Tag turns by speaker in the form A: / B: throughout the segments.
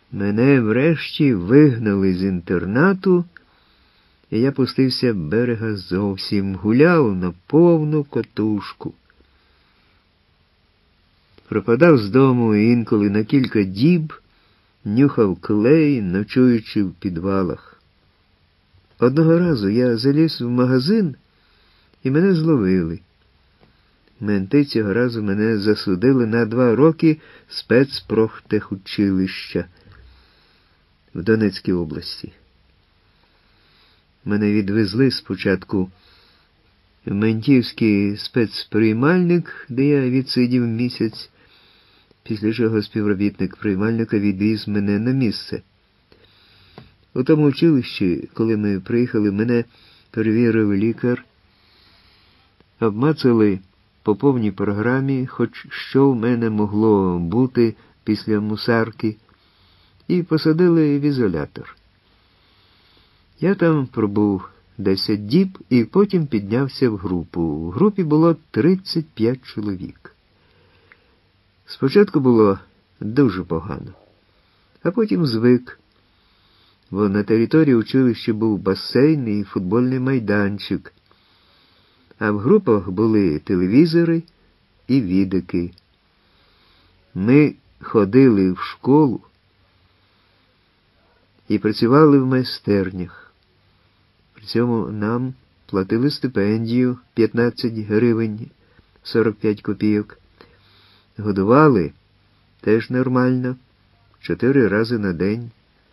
A: Мене врешті вигнали з інтернату, і я пустився берега зовсім, гуляв на повну котушку. Пропадав з дому інколи на кілька діб, нюхав клей, ночуючи в підвалах. Одного разу я заліз в магазин, і мене зловили. Менти цього разу мене засудили на 2 роки спецпрофтехучилища в Донецькій області. Мене відвезли спочатку в ментівський спецприймальник, де я відсидів місяць, після чого співробітник приймальника відвіз мене на місце. У тому училищі, коли ми приїхали, мене перевірив лікар, обмацали по повній програмі, хоч що в мене могло бути після мусарки, і посадили в ізолятор. Я там пробув 10 діб і потім піднявся в групу. В групі було 35 чоловік. Спочатку було дуже погано, а потім звик, бо на території училища був басейн і футбольний майданчик, а в групах були телевізори і відики. Ми ходили в школу і працювали в майстернях. При цьому нам платили стипендію 15 гривень 45 копійок. Годували теж нормально, 4 рази на день.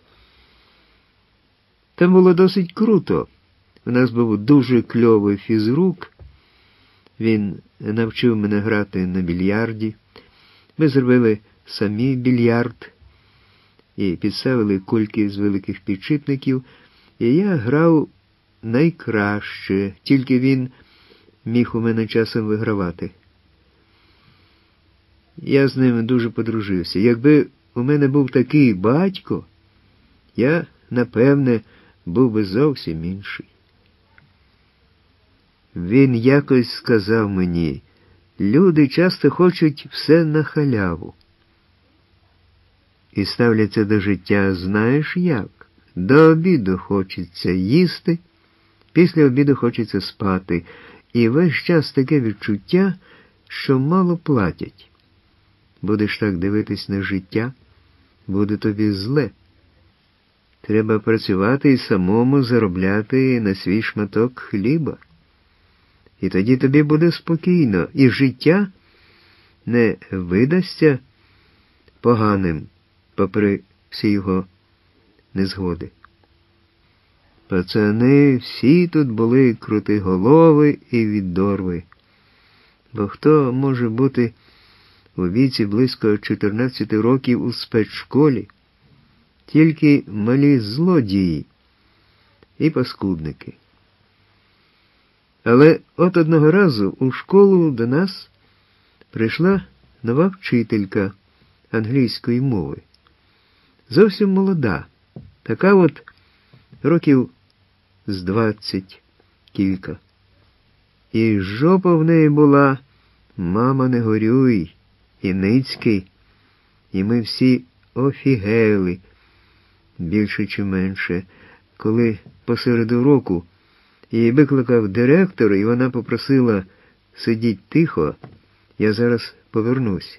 A: Там було досить круто. У нас був дуже кльовий фізрук. Він навчив мене грати на більярді. Ми зробили самі більярд і підставили кульки з великих підшипників. І я грав найкраще, тільки він міг у мене часом вигравати. Я з ним дуже подружився. Якби у мене був такий батько, я, напевне, був би зовсім інший. Він якось сказав мені, люди часто хочуть все на халяву. І ставляться до життя, знаєш як? До обіду хочеться їсти, після обіду хочеться спати. І весь час таке відчуття, що мало платять. Будеш так дивитись на життя, буде тобі зле. Треба працювати і самому заробляти на свій шматок хліба. І тоді тобі буде спокійно, і життя не видасться поганим, попри всі його незгоди. Пацани всі тут були крутиголови і відорви. Бо хто може бути у віці близько 14 років у спецшколі? Тільки малі злодії і паскудники. Але от одного разу у школу до нас прийшла нова вчителька англійської мови. Зовсім молода, така от років з 20 кілька. І жопа в неї була, мама не горюй, і ницький. І ми всі офігели, більше чи менше, коли посеред уроку її викликав директор, і вона попросила сидіть тихо, я зараз повернусь.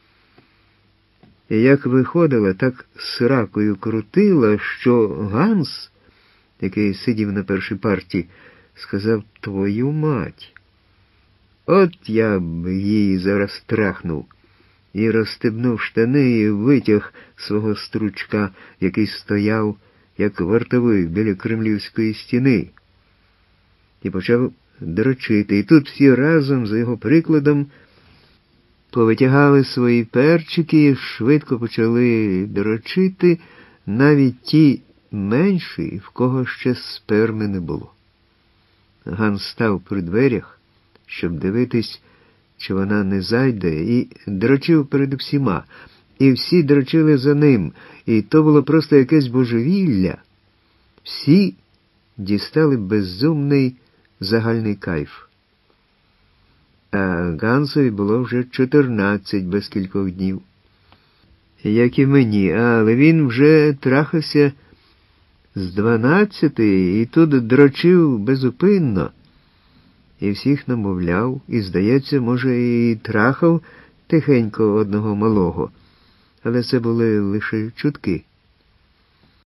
A: І як виходила, так сракою крутила, що Ганс, який сидів на першій парті, сказав: «Твою мать!» От я б її зараз трахнув. І розстебнув штани і витяг свого стручка, який стояв, як вартовий біля кремлівської стіни. І почав дрочити. І тут всі разом, за його прикладом, повитягали свої перчики і швидко почали дрочити, навіть ті менші, в кого ще сперми не було. Ганс став при дверях, щоб дивитись, чи вона не зайде, і дрочив перед всіма. І всі дрочили за ним, і то було просто якесь божевілля. Всі дістали безумний загальний кайф. А Гансові було вже 14 без кількох днів. як і мені, але він вже трахався з 12 і тут дрочив безупинно. І всіх намовляв, і, здається, може, і трахав тихенько одного малого. Але це були лише чутки.